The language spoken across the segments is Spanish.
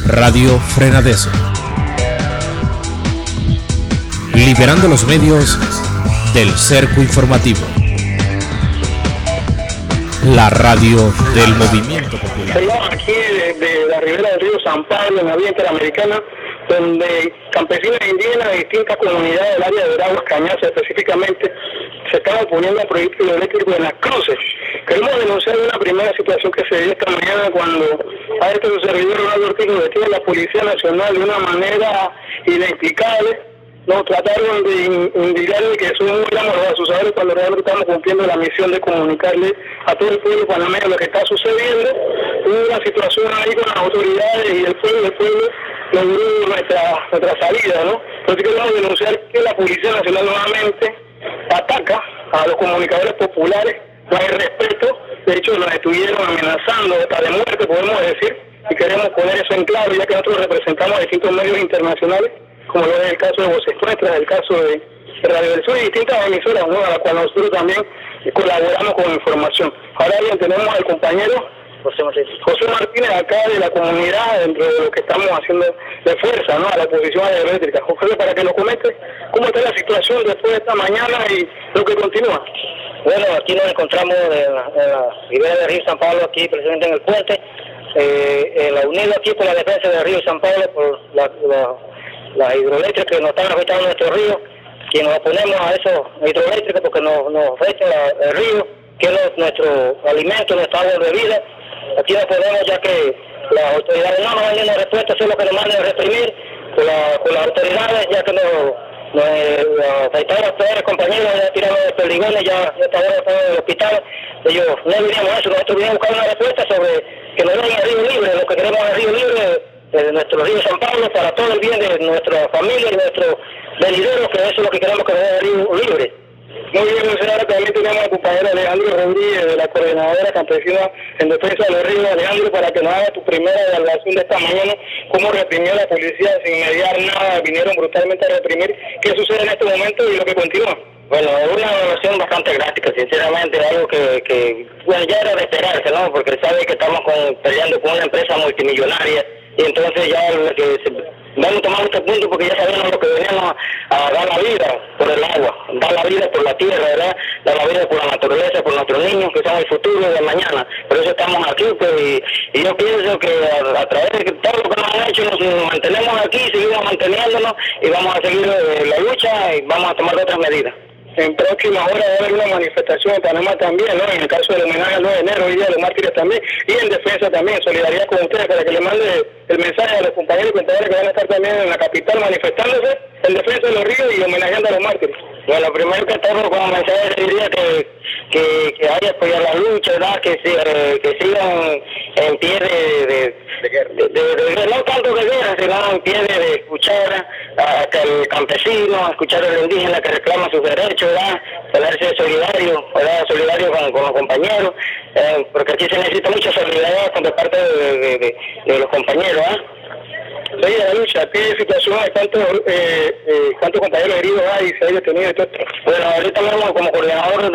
Radio Frenadeso. Liberando los medios del cerco informativo. La radio del movimiento popular. Seguimos aquí de la ribera del río San Pablo, en la vía interamericana, donde campesinos e indígenas de distintas comunidades del área de Veraguas, Cañaza específicamente, se están oponiendo al proyecto hidroeléctrico en Las Cruces. Queremos denunciar una primera situación que se dio esta mañana cuando a este servidor Ronaldo Ortiz lo detiene la Policía Nacional de una manera inexplicable. Nos trataron de indicar que somos muy asusadores cuando realmente estamos cumpliendo la misión de comunicarle a todo el pueblo panameño lo que está sucediendo. Hubo una situación ahí con las autoridades y el pueblo logró nuestra salida, ¿no? Entonces queremos denunciar que la Policía Nacional nuevamente ataca a los comunicadores populares, no hay respeto, de hecho nos estuvieron amenazando hasta de muerte, podemos decir, y queremos poner eso en claro, ya que nosotros representamos a distintos medios internacionales, como lo es el caso de Voces Nuestras, el caso de Radio del Sur y distintas emisoras, ¿no?, a las cuales nosotros también colaboramos con información. Ahora bien, tenemos al compañero José Martínez, acá de la comunidad, dentro de lo que estamos haciendo de fuerza, ¿no?, a la oposición eléctrica. José, para que nos comente cómo está la situación después de esta mañana y lo que continúa. Bueno, aquí nos encontramos en la ribera del río San Pablo, aquí precisamente en el puente, unido aquí por la defensa del río San Pablo, por las hidroeléctricas que nos están afectando nuestro río, que nos oponemos a esos hidroeléctricos porque nos afecta el río, que es nuestro alimento, nuestra agua de vida. Aquí nos podemos, ya que las autoridades no nos dan una respuesta, eso es lo que nos mandan a reprimir con las autoridades, ya que nos afectaron a todos los compañeros, ya tiraron de poligones, ya están en el hospital. Ellos no diríamos eso, nosotros vinimos a buscar una respuesta sobre que nos den el río libre, lo que queremos es el río libre de nuestro río San Pablo para todo el bien de nuestra familia y nuestros venideros, que eso es lo que queremos, que nos den el río libre. Muy bien, ahora también tenemos al compañero Alejandro Rodríguez, de la Coordinadora Campesina en Defensa de los Ríos. Alejandro, para que nos haga tu primera evaluación de esta mañana, cómo reprimió la policía sin mediar nada, vinieron brutalmente a reprimir. ¿Qué sucede en este momento y lo que continúa? Bueno, es una evaluación bastante drástica, sinceramente, algo que bueno, ya era de esperarse, ¿no?, porque sabe que estamos peleando con una empresa multimillonaria, y entonces ya vamos a tomar este punto porque ya sabemos lo que veníamos a dar la vida por el agua, dar la vida por la tierra, ¿verdad?, dar la vida por la naturaleza, por nuestros niños que son el futuro de mañana. Por eso estamos aquí, pues, y yo pienso que a través de todo lo que nos han hecho nos mantenemos aquí, seguimos manteniéndonos y vamos a seguir la lucha y vamos a tomar otras medidas. En próximas horas va a haber una manifestación en Panamá también, ¿no?, en el caso del homenaje al 9 de enero, Día de los Mártires también, y en defensa también, solidaridad con ustedes, para que le mande el mensaje a los compañeros y compañeras que van a estar también en la capital manifestándose en defensa de los ríos y homenajeando a los mártires. Bueno, primero que todo, como mensaje diría que hay que apoyar la lucha, ¿verdad?, que sigan en pie de no tanto de guerra, sino en pie de escuchar al campesino, escuchar al indígena que reclama sus derechos, ¿verdad?, ponerse solidario, ¿verdad?, solidario con los compañeros, porque aquí se necesita mucha solidaridad por parte de los compañeros, ¿verdad? Sí, la lucha, ¿qué situación hay? ¿Cuántos compañeros heridos hay? ¿Se hay detenido y todo esto? Bueno, ahorita mismo como coordinador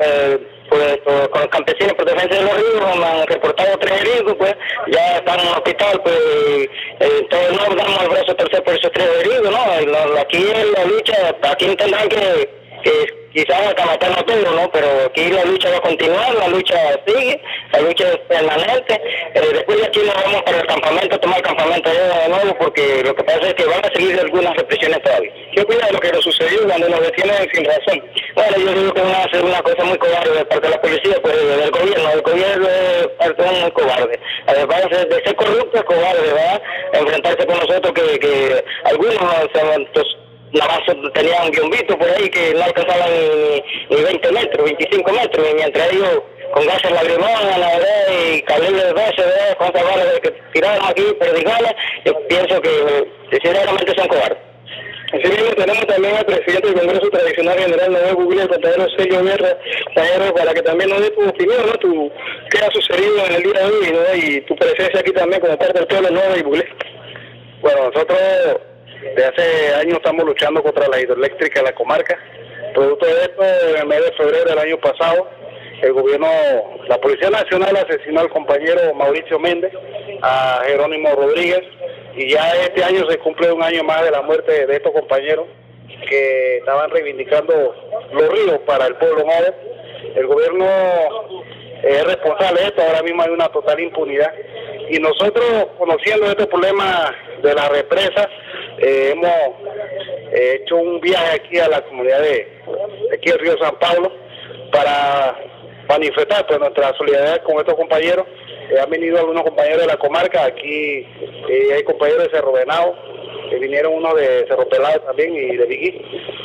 con los campesinos por defensa de los ríos me han reportado 3 heridos, pues ya están en el hospital, pues entonces no damos el brazo a torcer por esos 3 heridos, ¿no? Aquí en la lucha, aquí intentan que quizás hasta matarnos todos, ¿no? Pero aquí la lucha va a continuar, la lucha sigue, la lucha es permanente. Después de aquí nos vamos para el campamento, tomar el campamento de nuevo, porque lo que pasa es que van a seguir algunas represiones todavía. ¿Qué opina de lo que nos sucedió cuando nos detienen sin razón? Bueno, yo digo que van a hacer una cosa muy cobarde de parte de la policía, pues del gobierno. El gobierno es parte muy cobarde. Además de ser corrupto, es cobarde, ¿verdad? Enfrentarse con nosotros, que algunos nada más tenían un guiombito por ahí que no alcanzaban ni 20 metros, 25 metros, y mientras ellos con gases lacrimógenas, la verdad, y calibres de 12, ¿verdad?, con esas balas que tiraron aquí, perdigones, yo pienso que sinceramente son cobardes. Así mismo tenemos también al presidente del Congreso Tradicional General Noel Google, el compañero Sergio Guerra, para que también nos dé tu opinión, ¿no?, qué ha sucedido en el día de hoy, ¿no?, y tu presencia aquí también como parte del pueblo nuevo y Google. Bueno, nosotros de hace años estamos luchando contra la hidroeléctrica de la comarca. Producto de esto, en el mes de febrero del año pasado, el gobierno, la Policía Nacional asesinó al compañero Mauricio Méndez, a Jerónimo Rodríguez, y ya este año se cumple un año más de la muerte de estos compañeros que estaban reivindicando los ríos para el pueblo Mave. El gobierno es responsable de esto, ahora mismo hay una total impunidad, y nosotros, conociendo este problema de la represa, hemos hecho un viaje aquí a la comunidad de aquí del río San Pablo para manifestar pues nuestra solidaridad con estos compañeros. Han venido algunos compañeros de la comarca, aquí hay compañeros de Cerro Venado, vinieron unos de Cerro Pelado también y de Vigui,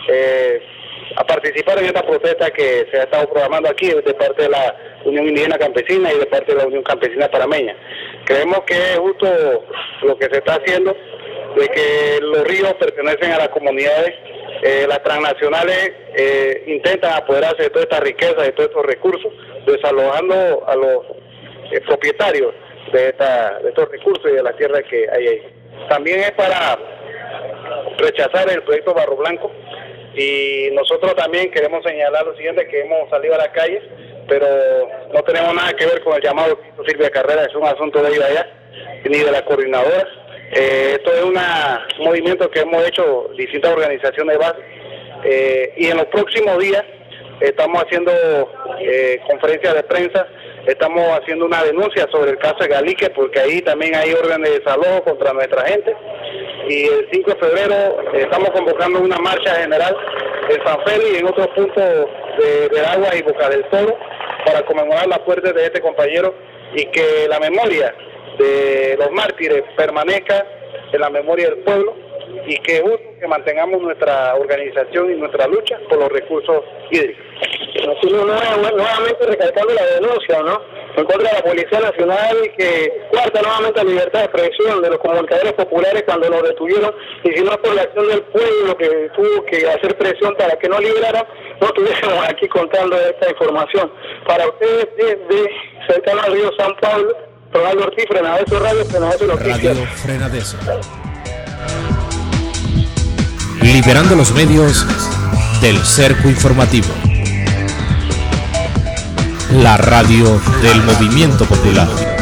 a participar en esta protesta que se ha estado programando aquí de parte de la Unión Indígena Campesina y de parte de la Unión Campesina Parameña. Creemos que es justo lo que se está haciendo, de que los ríos pertenecen a las comunidades, las transnacionales intentan apoderarse de toda esta riqueza, de todos estos recursos, desalojando a los propietarios de estos recursos y de la tierra que hay ahí. También es para rechazar el proyecto Barro Blanco, y nosotros también queremos señalar lo siguiente, que hemos salido a la calle, pero no tenemos nada que ver con el llamado que hizo Silvia Carrera, es un asunto de ellos allá, ni de la coordinadora. Esto es un movimiento que hemos hecho distintas organizaciones de base, y en los próximos días estamos haciendo conferencias de prensa, estamos haciendo una denuncia sobre el caso de Galique, porque ahí también hay órdenes de desalojo contra nuestra gente, y el 5 de febrero estamos convocando una marcha general en San Félix y en otros puntos de Agua y Boca del Toro para conmemorar la muerte de este compañero, y que la memoria de los mártires permanezca en la memoria del pueblo, y que justo que mantengamos nuestra organización y nuestra lucha por los recursos hídricos. Nuevamente recalcando la denuncia, ¿no?, en contra de la Policía Nacional, que cuarta nuevamente la libertad de expresión de los comunicadores populares cuando nos detuvieron, y si no es por la acción del pueblo que tuvo que hacer presión para que no liberaran, no estuviésemos aquí contando esta información. Para ustedes, desde cercano al río San Pablo, Ronaldo Ortiz, Frenadeso Radio, Frenadeso Noticias. Radio Frenadeso. Liberando los medios del cerco informativo. La radio del movimiento popular.